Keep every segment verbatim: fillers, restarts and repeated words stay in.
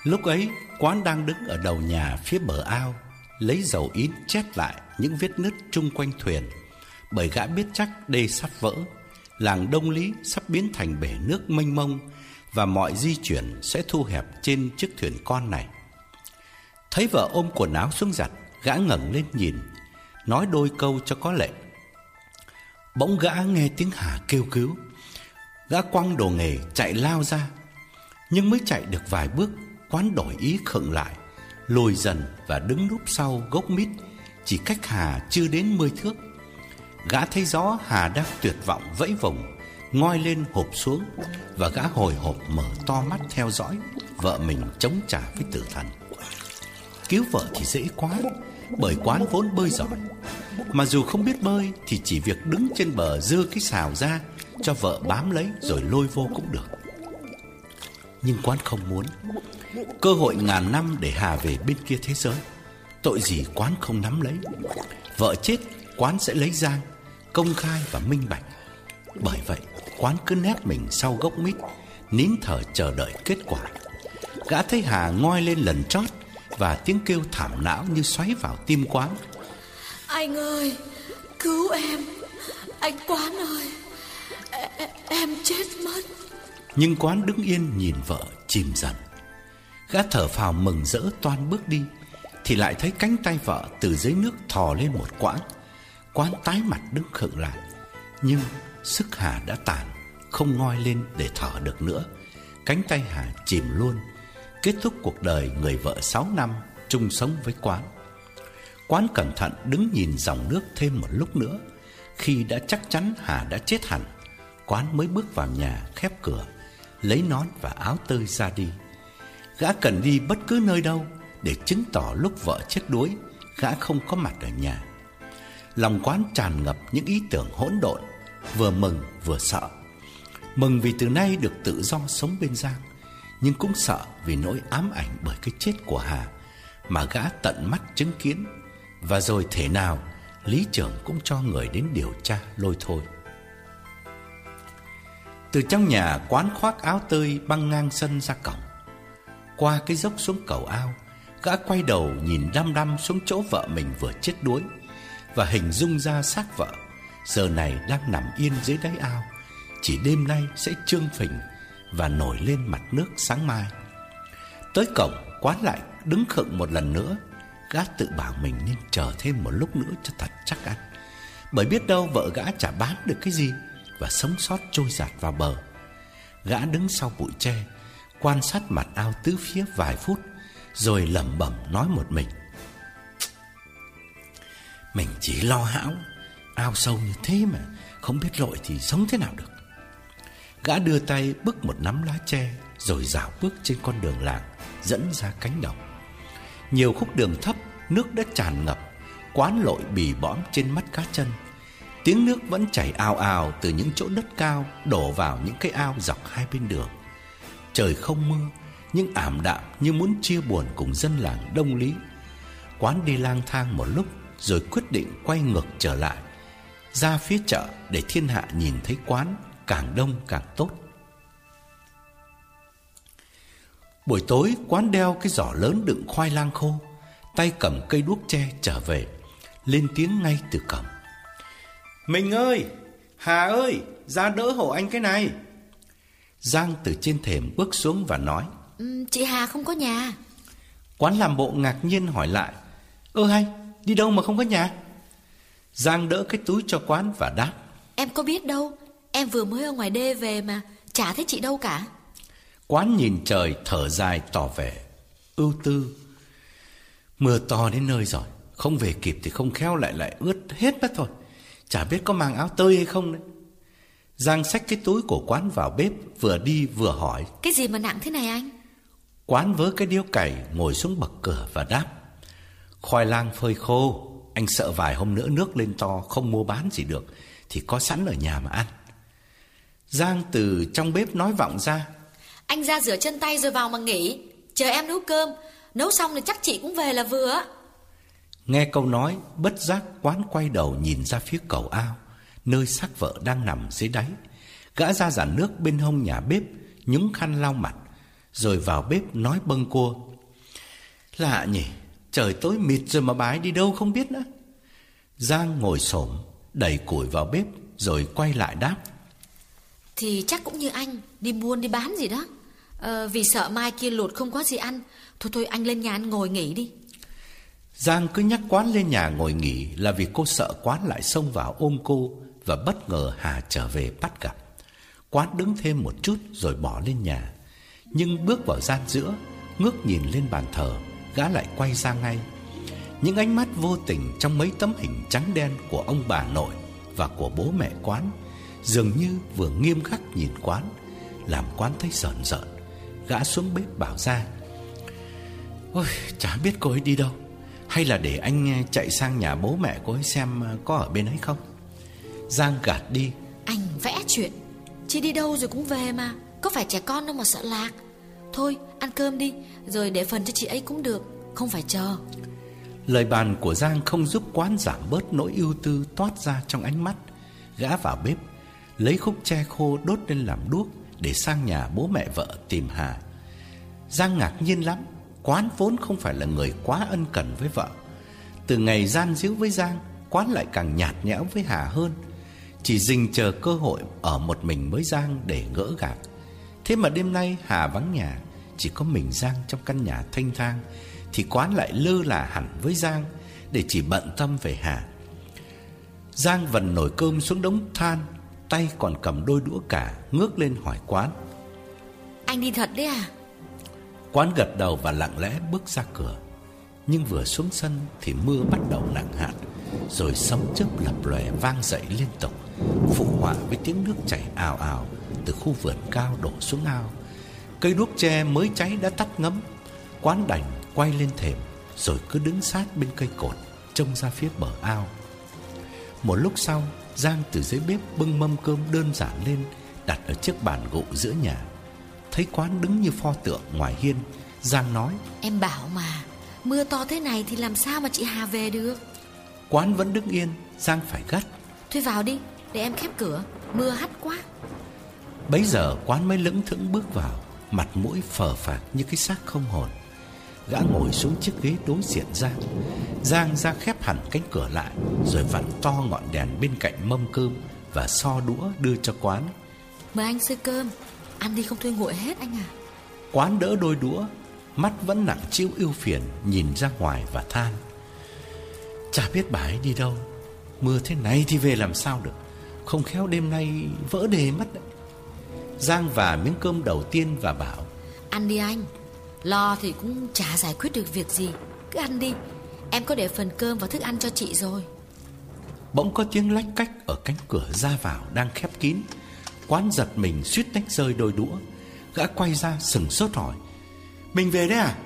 Lúc ấy Quán đang đứng ở đầu nhà phía bờ ao, lấy dầu ín chét lại những vết nứt chung quanh thuyền. Bởi gã biết chắc đê sắp vỡ, làng Đông Lý sắp biến thành bể nước mênh mông, và mọi di chuyển sẽ thu hẹp trên chiếc thuyền con này. Thấy vợ ôm quần áo xuống giặt, gã ngẩng lên nhìn, nói đôi câu cho có lệ. Bỗng gã nghe tiếng Hà kêu cứu. Gã quăng đồ nghề chạy lao ra. Nhưng mới chạy được vài bước, Quán đổi ý khựng lại, lùi dần và đứng núp sau gốc mít, chỉ cách Hà chưa đến mười thước. Gã thấy rõ Hà đang tuyệt vọng vẫy vùng, ngoi lên hụp xuống, và gã hồi hộp mở to mắt theo dõi vợ mình chống trả với tử thần. Cứu vợ thì dễ quá, bởi Quán vốn bơi giỏi. Mà dù không biết bơi thì chỉ việc đứng trên bờ giơ cái sào ra cho vợ bám lấy rồi lôi vô cũng được. Nhưng Quán không muốn. Cơ hội ngàn năm để Hà về bên kia thế giới, tội gì Quán không nắm lấy. Vợ chết, Quán sẽ lấy Giang, công khai và minh bạch. Bởi vậy Quán cứ nép mình sau gốc mít, nín thở chờ đợi kết quả. Gã thấy Hà ngoi lên lần chót, và tiếng kêu thảm não như xoáy vào tim Quán. Anh ơi, cứu em. Anh Quán ơi, e- em chết mất. Nhưng Quán đứng yên nhìn vợ chìm dần. Gã thở phào mừng rỡ toan bước đi, thì lại thấy cánh tay vợ từ dưới nước thò lên một quãng. Quán tái mặt đứng khựng lại. Nhưng sức Hà đã tàn, không ngoi lên để thở được nữa. Cánh tay Hà chìm luôn, kết thúc cuộc đời người vợ sáu năm chung sống với Quán. Quán cẩn thận đứng nhìn dòng nước thêm một lúc nữa. Khi đã chắc chắn Hà đã chết hẳn, Quán mới bước vào nhà, khép cửa, lấy nón và áo tơi ra đi. Gã cần đi bất cứ nơi đâu để chứng tỏ lúc vợ chết đuối, gã không có mặt ở nhà. Lòng Quán tràn ngập những ý tưởng hỗn độn, vừa mừng vừa sợ. Mừng vì từ nay được tự do sống bên Giang, nhưng cũng sợ vì nỗi ám ảnh bởi cái chết của Hà mà gã tận mắt chứng kiến. Và rồi thể nào lý trưởng cũng cho người đến điều tra lôi thôi. Từ trong nhà, Quán khoác áo tơi băng ngang sân ra cổng. Qua cái dốc xuống cầu ao, gã quay đầu nhìn đăm đăm xuống chỗ vợ mình vừa chết đuối, và hình dung ra xác vợ giờ này đang nằm yên dưới đáy ao, chỉ đêm nay sẽ trương phình và nổi lên mặt nước sáng mai. Tới cổng, Quán lại đứng khựng một lần nữa. Gã tự bảo mình nên chờ thêm một lúc nữa cho thật chắc ăn, bởi biết đâu vợ gã chả bám được cái gì và sống sót trôi dạt vào bờ. Gã đứng sau bụi tre, quan sát mặt ao tứ phía vài phút, rồi lẩm bẩm nói một mình: mình chỉ lo hão, ao sâu như thế mà không biết lội thì sống thế nào được. Gã đưa tay bứt một nắm lá tre, rồi dạo bước trên con đường làng dẫn ra cánh đồng. Nhiều khúc đường thấp, nước đã tràn ngập. Quán lội bì bõm trên mắt cá chân. Tiếng nước vẫn chảy ào ào từ những chỗ đất cao đổ vào những cái ao dọc hai bên đường. Trời không mưa, nhưng ảm đạm như muốn chia buồn cùng dân làng Đông Lý. Quán đi lang thang một lúc, rồi quyết định quay ngược trở lại, ra phía chợ để thiên hạ nhìn thấy Quán càng đông càng tốt. Buổi tối, Quán đeo cái giỏ lớn đựng khoai lang khô, tay cầm cây đuốc tre trở về, lên tiếng ngay từ cổng: mình ơi, Hà ơi, ra đỡ hộ anh cái này. Giang từ trên thềm bước xuống và nói: ừ, chị Hà không có nhà. Quán làm bộ ngạc nhiên hỏi lại: ơ hay, đi đâu mà không có nhà? Giang đỡ cái túi cho Quán và đáp: em có biết đâu, em vừa mới ở ngoài đê về mà chả thấy chị đâu cả. Quán nhìn trời thở dài tỏ vẻ ưu tư. Mưa to đến nơi rồi, không về kịp thì không khéo lại lại ướt hết mất thôi. Chả biết có mang áo tơi hay không đấy. Giang xách cái túi của Quán vào bếp, vừa đi vừa hỏi: cái gì mà nặng thế này anh? Quán vớ cái điếu cày ngồi xuống bậc cửa và đáp: khoai lang phơi khô, anh sợ vài hôm nữa nước lên to không mua bán gì được thì có sẵn ở nhà mà ăn. Giang từ trong bếp nói vọng ra: anh ra rửa chân tay rồi vào mà nghỉ, chờ em nấu cơm, nấu xong thì chắc chị cũng về là vừa. Nghe câu nói, bất giác Quán quay đầu nhìn ra phía cầu ao, nơi xác vợ đang nằm dưới đáy. Gã ra giàn nước bên hông nhà bếp, nhúng khăn lau mặt, rồi vào bếp nói bâng quơ: Lạ nhỉ, trời tối mịt rồi mà bà ấy đi đâu không biết nữa. Giang ngồi xổm đẩy củi vào bếp rồi quay lại đáp: Thì chắc cũng như anh, đi buôn đi bán gì đó. ờ, Vì sợ mai kia lụt không có gì ăn. Thôi thôi anh lên nhà anh ngồi nghỉ đi. Giang cứ nhắc Quán lên nhà ngồi nghỉ là vì cô sợ Quán lại xông vào ôm cô, và bất ngờ Hà trở về bắt gặp. Quán đứng thêm một chút rồi bỏ lên nhà, nhưng bước vào gian giữa, ngước nhìn lên bàn thờ, gã lại quay ra ngay. Những ánh mắt vô tình trong mấy tấm hình trắng đen của ông bà nội và của bố mẹ Quán dường như vừa nghiêm khắc nhìn Quán, làm Quán thấy rợn rợn. Gã xuống bếp bảo Giang: Ôi, chả biết cô ấy đi đâu. Hay là để anh chạy sang nhà bố mẹ cô ấy xem có ở bên ấy không? Giang gạt đi: Anh vẽ chuyện, chị đi đâu rồi cũng về mà, có phải trẻ con đâu mà sợ lạc. Thôi ăn cơm đi, rồi để phần cho chị ấy cũng được, không phải chờ. Lời bàn của Giang không giúp Quán giảm bớt nỗi ưu tư toát ra trong ánh mắt. Gã vào bếp, lấy khúc tre khô đốt lên làm đuốc để sang nhà bố mẹ vợ tìm Hà. Giang ngạc nhiên lắm. Quán vốn không phải là người quá ân cần với vợ. Từ ngày gian díu với Giang, Quán lại càng nhạt nhẽo với Hà hơn, chỉ dình chờ cơ hội ở một mình với Giang để gỡ gạc. Thế mà đêm nay Hà vắng nhà, chỉ có mình Giang trong căn nhà thênh thang, thì Quán lại lơ là hẳn với Giang để chỉ bận tâm về Hà. Giang vần nồi cơm xuống đống than, tay còn cầm đôi đũa cả, ngước lên hỏi Quán: Anh đi thật đấy à? Quán gật đầu và lặng lẽ bước ra cửa. Nhưng vừa xuống sân thì mưa bắt đầu nặng hạt, rồi sấm chớp lập lòe vang dậy liên tục, phụ họa với tiếng nước chảy ào ào từ khu vườn cao đổ xuống ao. Cây đuốc tre mới cháy đã tắt ngấm. Quán đành quay lên thềm, rồi cứ đứng sát bên cây cột, trông ra phía bờ ao. Một lúc sau, Giang từ dưới bếp bưng mâm cơm đơn giản lên, đặt ở chiếc bàn gỗ giữa nhà. Thấy Quán đứng như pho tượng ngoài hiên, Giang nói: Em bảo mà, mưa to thế này thì làm sao mà chị Hà về được. Quán vẫn đứng yên. Giang phải gắt: Thôi vào đi, để em khép cửa, mưa hắt quá. Bấy giờ Quán mới lững thững bước vào, mặt mũi phờ phạc như cái xác không hồn. Gã ngồi xuống chiếc ghế đối diện Giang. Giang ra khép hẳn cánh cửa lại, rồi vặn to ngọn đèn bên cạnh mâm cơm và xo đũa đưa cho Quán. Mời anh xơi cơm, ăn đi không thôi nguội hết anh à. Quán đỡ đôi đũa, mắt vẫn nặng trĩu ưu phiền, nhìn ra ngoài và than: Chả biết bà ấy đi đâu. Mưa thế này thì về làm sao được, không khéo đêm nay vỡ đề mất đấy. Giang vả miếng cơm đầu tiên và bảo: Ăn đi anh, lo thì cũng chả giải quyết được việc gì, cứ ăn đi. Em có để phần cơm và thức ăn cho chị rồi. Bỗng có tiếng lách cách ở cánh cửa ra vào đang khép kín. Quán giật mình suýt tách rơi đôi đũa. Gã quay ra sừng sốt hỏi: Mình về đấy à?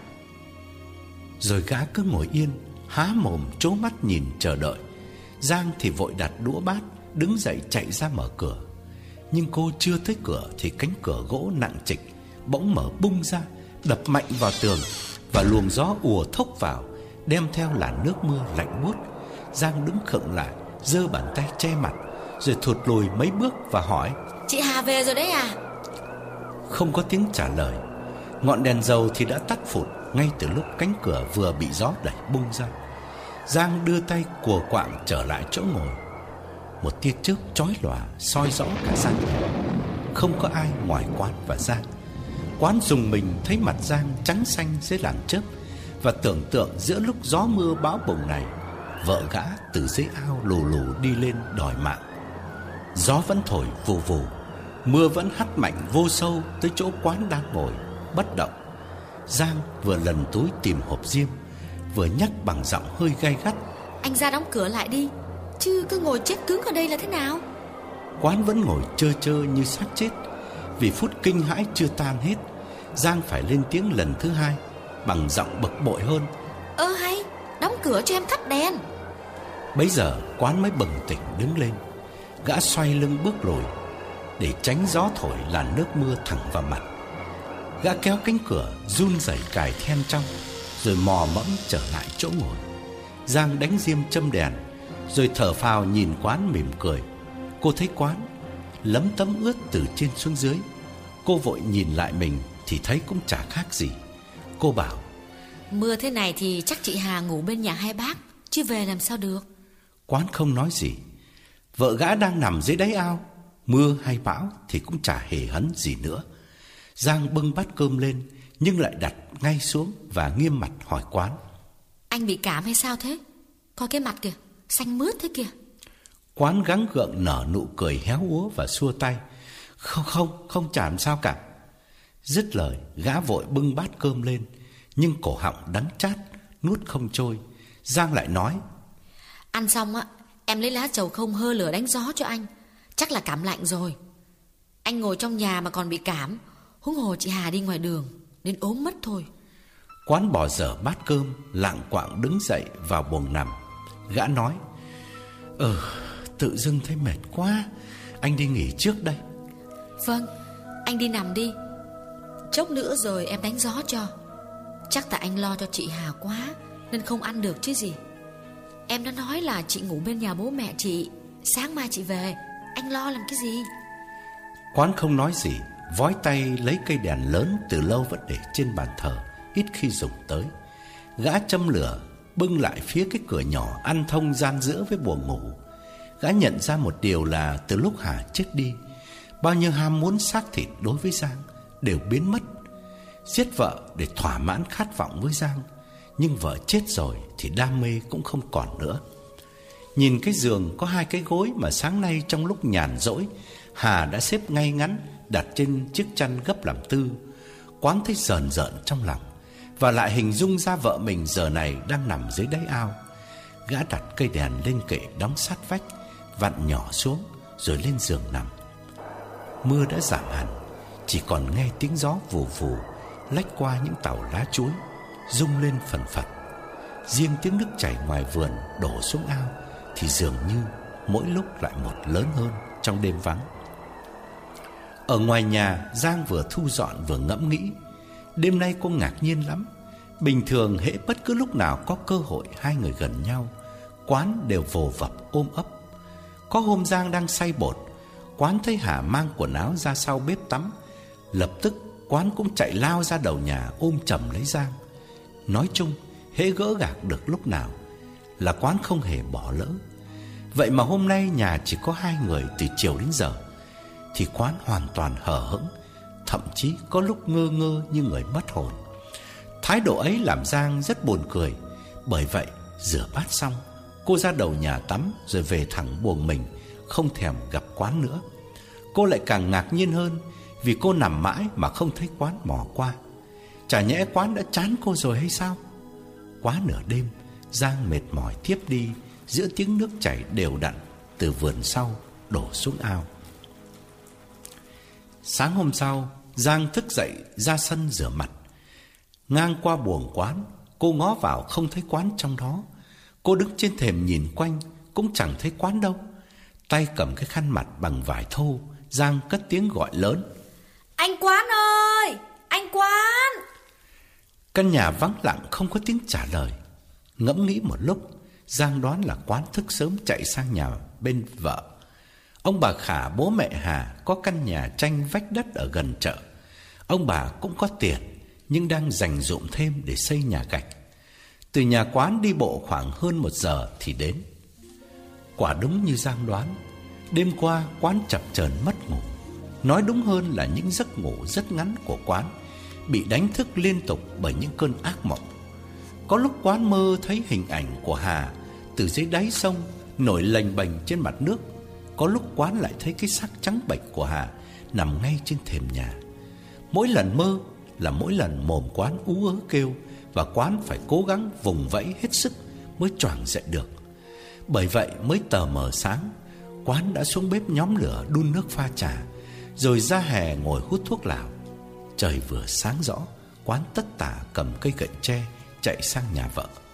Rồi gã cứ ngồi yên, há mồm trố mắt nhìn chờ đợi. Giang thì vội đặt đũa bát, đứng dậy chạy ra mở cửa. Nhưng cô chưa tới cửa thì cánh cửa gỗ nặng trịch bỗng mở bung ra, đập mạnh vào tường, và luồng gió ùa thốc vào, đem theo làn nước mưa lạnh buốt. Giang đứng khựng lại, giơ bàn tay che mặt, rồi thụt lùi mấy bước và hỏi: Chị Hà về rồi đấy à? Không có tiếng trả lời. Ngọn đèn dầu thì đã tắt phụt ngay từ lúc cánh cửa vừa bị gió đẩy bung ra. Giang đưa tay cùa quạng trở lại chỗ ngồi. Một tia chớp chói lòa soi rõ cả gian nhà. Không có ai ngoài Quán và Giang. Quán rùng mình thấy mặt Giang trắng xanh dưới làn chớp, và tưởng tượng giữa lúc gió mưa bão bùng này, vợ gã từ dưới ao lù lù đi lên đòi mạng. Gió vẫn thổi vù vù, mưa vẫn hắt mạnh vô sâu tới chỗ Quán đang ngồi bất động. Giang vừa lần túi tìm hộp diêm, vừa nhắc bằng giọng hơi gay gắt: Anh ra đóng cửa lại đi, chứ cứ ngồi chết cứng ở đây là thế nào? Quán vẫn ngồi trơ trơ như xác chết. Vì phút kinh hãi chưa tan hết, Giang phải lên tiếng lần thứ hai bằng giọng bực bội hơn: Ơ hay, đóng cửa cho em thắp đèn. Bấy giờ Quán mới bừng tỉnh đứng lên. Gã xoay lưng bước lùi để tránh gió thổi làn nước mưa thẳng vào mặt. Gã kéo cánh cửa run rẩy cài then trong, rồi mò mẫm trở lại chỗ ngồi. Giang đánh diêm châm đèn, rồi thở phào nhìn Quán mỉm cười. Cô thấy Quán lấm tấm ướt từ trên xuống dưới. Cô vội nhìn lại mình thì thấy cũng chả khác gì. Cô bảo: Mưa thế này thì chắc chị Hà ngủ bên nhà hai bác, chứ về làm sao được. Quán không nói gì. Vợ gã đang nằm dưới đáy ao, mưa hay bão thì cũng chả hề hấn gì nữa. Giang bưng bát cơm lên, nhưng lại đặt ngay xuống và nghiêm mặt hỏi Quán: Anh bị cảm hay sao thế? Coi cái mặt kìa, xanh mướt thế kìa. Quán gắng gượng nở nụ cười héo úa và xua tay: Không không, không chả làm sao cả. Dứt lời, gã vội bưng bát cơm lên, nhưng cổ họng đắng chát, nuốt không trôi. Giang lại nói: Ăn xong á, em lấy lá trầu không hơ lửa đánh gió cho anh. Chắc là cảm lạnh rồi. Anh ngồi trong nhà mà còn bị cảm, huống hồ chị Hà đi ngoài đường, nên ốm mất thôi. Quán bỏ dở bát cơm, lạng quạng đứng dậy vào buồng nằm. Gã nói: Ừ, tự dưng thấy mệt quá, anh đi nghỉ trước đây. Vâng, anh đi nằm đi, chốc nữa rồi em đánh gió cho. Chắc tại anh lo cho chị Hà quá nên không ăn được chứ gì. Em đã nói là chị ngủ bên nhà bố mẹ chị, sáng mai chị về. Anh lo làm cái gì? Quán không nói gì, vói tay lấy cây đèn lớn từ lâu vẫn để trên bàn thờ, ít khi dùng tới. Gã châm lửa, bưng lại phía cái cửa nhỏ ăn thông gian giữa với buồng ngủ. Gã nhận ra một điều là từ lúc Hà chết đi, bao nhiêu ham muốn xác thịt đối với Giang đều biến mất. Giết vợ để thỏa mãn khát vọng với Giang, nhưng vợ chết rồi thì đam mê cũng không còn nữa. Nhìn cái giường có hai cái gối mà sáng nay trong lúc nhàn rỗi Hà đã xếp ngay ngắn đặt trên chiếc chăn gấp làm tư, Quán thấy rờn rợn trong lòng, và lại hình dung ra vợ mình giờ này đang nằm dưới đáy ao. Gã đặt cây đèn lên kệ đóng sát vách, vặn nhỏ xuống rồi lên giường nằm. Mưa đã giảm hẳn, chỉ còn nghe tiếng gió vù vù lách qua những tàu lá chuối, rung lên phần phật. Riêng tiếng nước chảy ngoài vườn đổ xuống ao thì dường như mỗi lúc lại một lớn hơn trong đêm vắng. Ở ngoài nhà, Giang vừa thu dọn vừa ngẫm nghĩ. Đêm nay cô ngạc nhiên lắm. Bình thường hễ bất cứ lúc nào có cơ hội hai người gần nhau, Quán đều vồ vập ôm ấp. Có hôm Giang đang xay bột, Quán thấy Hà mang quần áo ra sau bếp tắm, lập tức Quán cũng chạy lao ra đầu nhà ôm chầm lấy Giang. Nói chung, hễ gỡ gạc được lúc nào là Quán không hề bỏ lỡ. Vậy mà hôm nay nhà chỉ có hai người từ chiều đến giờ thì Quán hoàn toàn hờ hững, thậm chí có lúc ngơ ngơ như người mất hồn. Thái độ ấy làm Giang rất buồn cười. Bởi vậy rửa bát xong, cô ra đầu nhà tắm rồi về thẳng buồng mình, không thèm gặp Quán nữa. Cô lại càng ngạc nhiên hơn vì cô nằm mãi mà không thấy Quán mò qua. Chả nhẽ Quán đã chán cô rồi hay sao? Quá nửa đêm, Giang mệt mỏi thiếp đi giữa tiếng nước chảy đều đặn từ vườn sau đổ xuống ao. Sáng hôm sau, Giang thức dậy ra sân rửa mặt. Ngang qua buồng Quán, cô ngó vào không thấy Quán trong đó. Cô đứng trên thềm nhìn quanh cũng chẳng thấy Quán đâu. Tay cầm cái khăn mặt bằng vải thô, Giang cất tiếng gọi lớn: Anh Quán ơi! Anh Quán! Căn nhà vắng lặng không có tiếng trả lời. Ngẫm nghĩ một lúc, Giang đoán là Quán thức sớm chạy sang nhà bên vợ. Ông bà Khả bố mẹ Hà có căn nhà tranh vách đất ở gần chợ. Ông bà cũng có tiền nhưng đang dành dụm thêm để xây nhà gạch. Từ nhà Quán đi bộ khoảng hơn một giờ thì đến. Quả đúng như Giang đoán, đêm qua Quán chập chờn mất ngủ. Nói đúng hơn là những giấc ngủ rất ngắn của Quán bị đánh thức liên tục bởi những cơn ác mộng. Có lúc Quán mơ thấy hình ảnh của Hà từ dưới đáy sông nổi lềnh bềnh trên mặt nước. Có lúc Quán lại thấy cái xác trắng bệch của Hà nằm ngay trên thềm nhà. Mỗi lần mơ là mỗi lần mồm Quán ú ớ kêu, và Quán phải cố gắng vùng vẫy hết sức mới choàng dậy được. Bởi vậy mới tờ mờ sáng, Quán đã xuống bếp nhóm lửa đun nước pha trà, rồi ra hè ngồi hút thuốc lào. Trời vừa sáng rõ, Quán tất tả cầm cây gậy tre chạy sang nhà vợ.